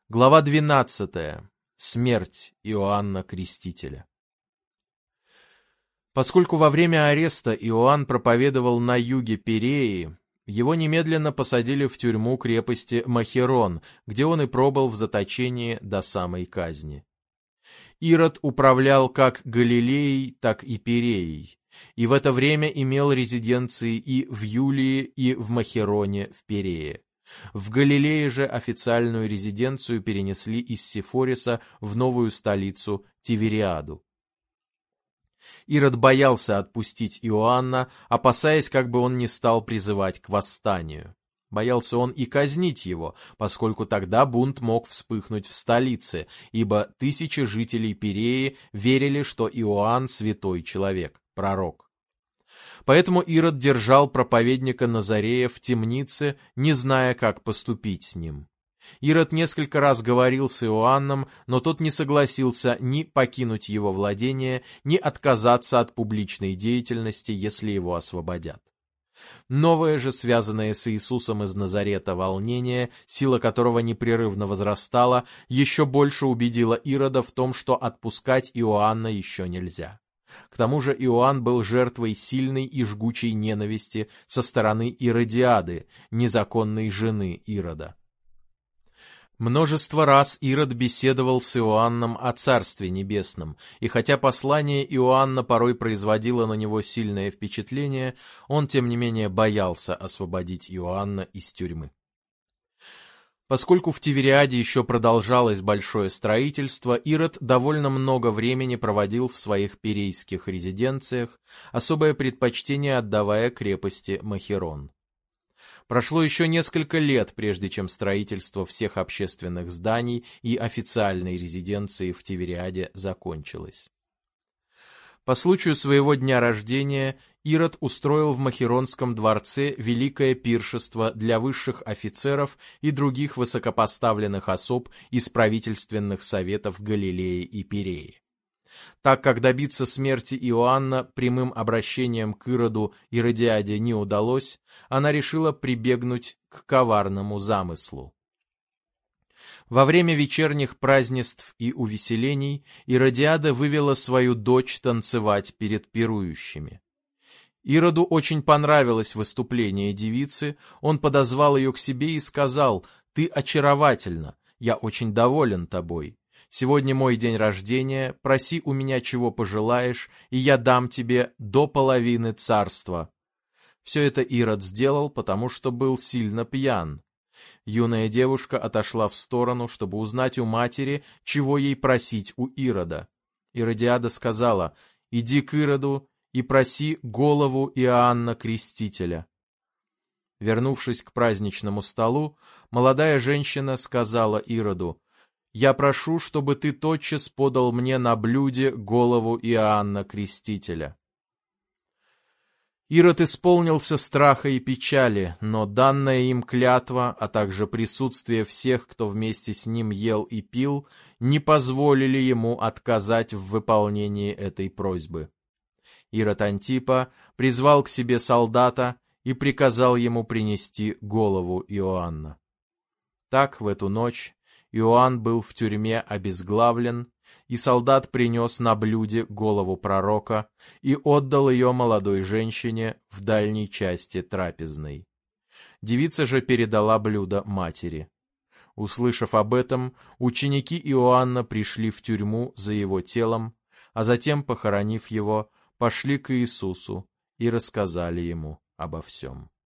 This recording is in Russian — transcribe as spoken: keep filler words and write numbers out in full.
Глава двенадцатая. Смерть Иоанна Крестителя. Поскольку во время ареста Иоанн проповедовал на юге Переи, его немедленно посадили в тюрьму крепости Махерон, где он и пробыл в заточении до самой казни. Ирод управлял как Галилеей, так и Переей, и в это время имел резиденции и в Юлии, и в Махероне в Перее. В Галилее же официальную резиденцию перенесли из Сефориса в новую столицу Тивериаду. Ирод боялся отпустить Иоанна, опасаясь, как бы он не стал призывать к восстанию. Боялся он и казнить его, поскольку тогда бунт мог вспыхнуть в столице, ибо тысячи жителей Переи верили, что Иоанн святой человек, пророк. Поэтому Ирод держал проповедника Назарея в темнице, не зная, как поступить с ним. Ирод несколько раз говорил с Иоанном, но тот не согласился ни покинуть его владение, ни отказаться от публичной деятельности, если его освободят. Новое же, связанное с Иисусом из Назарета волнение, сила которого непрерывно возрастала, еще больше убедило Ирода в том, что отпускать Иоанна еще нельзя. К тому же Иоанн был жертвой сильной и жгучей ненависти со стороны Иродиады, незаконной жены Ирода. Множество раз Ирод беседовал с Иоанном о Царстве Небесном, и хотя послание Иоанна порой производило на него сильное впечатление, он, тем не менее, боялся освободить Иоанна из тюрьмы. Поскольку в Тивериаде еще продолжалось большое строительство, Ирод довольно много времени проводил в своих перейских резиденциях, особое предпочтение отдавая крепости Махерон. Прошло еще несколько лет, прежде чем строительство всех общественных зданий и официальной резиденции в Тивериаде закончилось. По случаю своего дня рождения Ирод устроил в Махеронском дворце великое пиршество для высших офицеров и других высокопоставленных особ из правительственных советов Галилеи и Переи. Так как добиться смерти Иоанна прямым обращением к Ироду Иродиаде не удалось, она решила прибегнуть к коварному замыслу. Во время вечерних празднеств и увеселений Иродиада вывела свою дочь танцевать перед пирующими. Ироду очень понравилось выступление девицы, он подозвал ее к себе и сказал: «Ты очаровательна, я очень доволен тобой. Сегодня мой день рождения, проси у меня чего пожелаешь, и я дам тебе до половины царства». Все это Ирод сделал, потому что был сильно пьян. Юная девушка отошла в сторону, чтобы узнать у матери, чего ей просить у Ирода. Иродиада сказала: «Иди к Ироду и проси голову Иоанна Крестителя». Вернувшись к праздничному столу, молодая женщина сказала Ироду: «Я прошу, чтобы ты тотчас подал мне на блюде голову Иоанна Крестителя». Ирод исполнился страха и печали, но данная им клятва, а также присутствие всех, кто вместе с ним ел и пил, не позволили ему отказать в выполнении этой просьбы. Ирод Антипа призвал к себе солдата и приказал ему принести голову Иоанна. Так в эту ночь Иоанн был в тюрьме обезглавлен, и солдат принес на блюде голову пророка и отдал ее молодой женщине в дальней части трапезной. Девица же передала блюдо матери. Услышав об этом, ученики Иоанна пришли в тюрьму за его телом, а затем, похоронив его, пошли к Иисусу и рассказали ему обо всем.